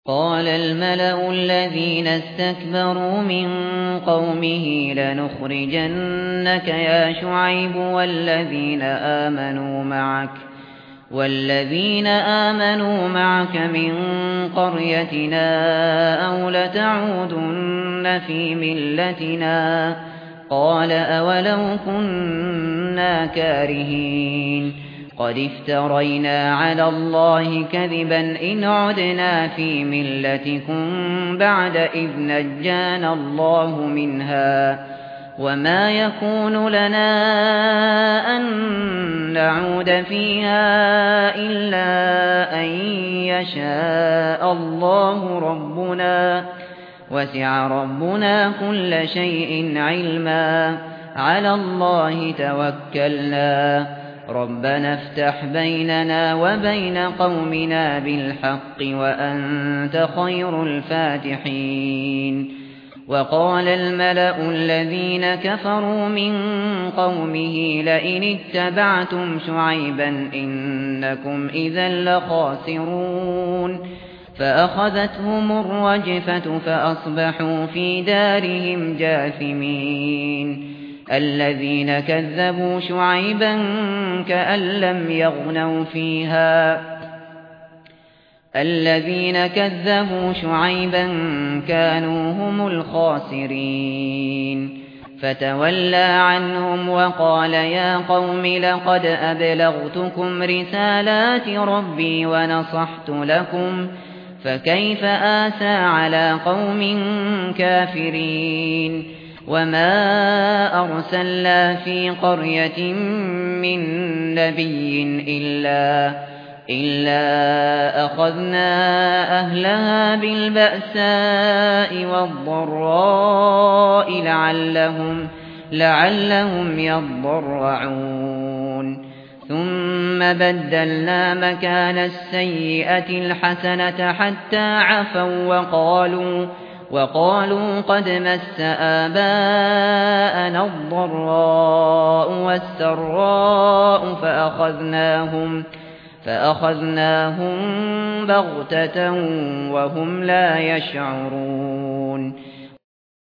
قال الملأ الذين استكبروا من قومه لنخرجنك يا شعيب والذين آمنوا معك من قريتنا أو لتعودن في ملتنا قال أولو كنا كارهين قد افترينا على الله كذبا إن عدنا في ملتكم بعد إذ نجانا الله منها وما يكون لنا أن نعود فيها إلا أن يشاء الله ربنا وسع ربنا كل شيء علما على الله توكلنا ربنا افتح بيننا وبين قومنا بالحق وأنت خير الفاتحين وقال الملأ الذين كفروا من قومه لئن اتبعتم شعيبا إنكم إذا لخاسرون فأخذتهم الرجفة فأصبحوا في دارهم جاثمين الذين كذبوا شعيبا كأن لم يغنوا فيها الذين كذبوا شعيبا كانوا هم الخاسرين فتولى عنهم وقال يا قوم لقد أبلغتكم رسالات ربي ونصحت لكم فكيف آسى على قوم كافرين وما أرسلنا في قرية من نبي إلا أخذنا أهلها بالبأساء والضراء لعلهم يضرعون ثم بدلنا مكان السيئة الحسنة حتى عفوا وقالوا قد مس آباءنا الضراء والسراء فأخذناهم بغتة وهم لا يشعرون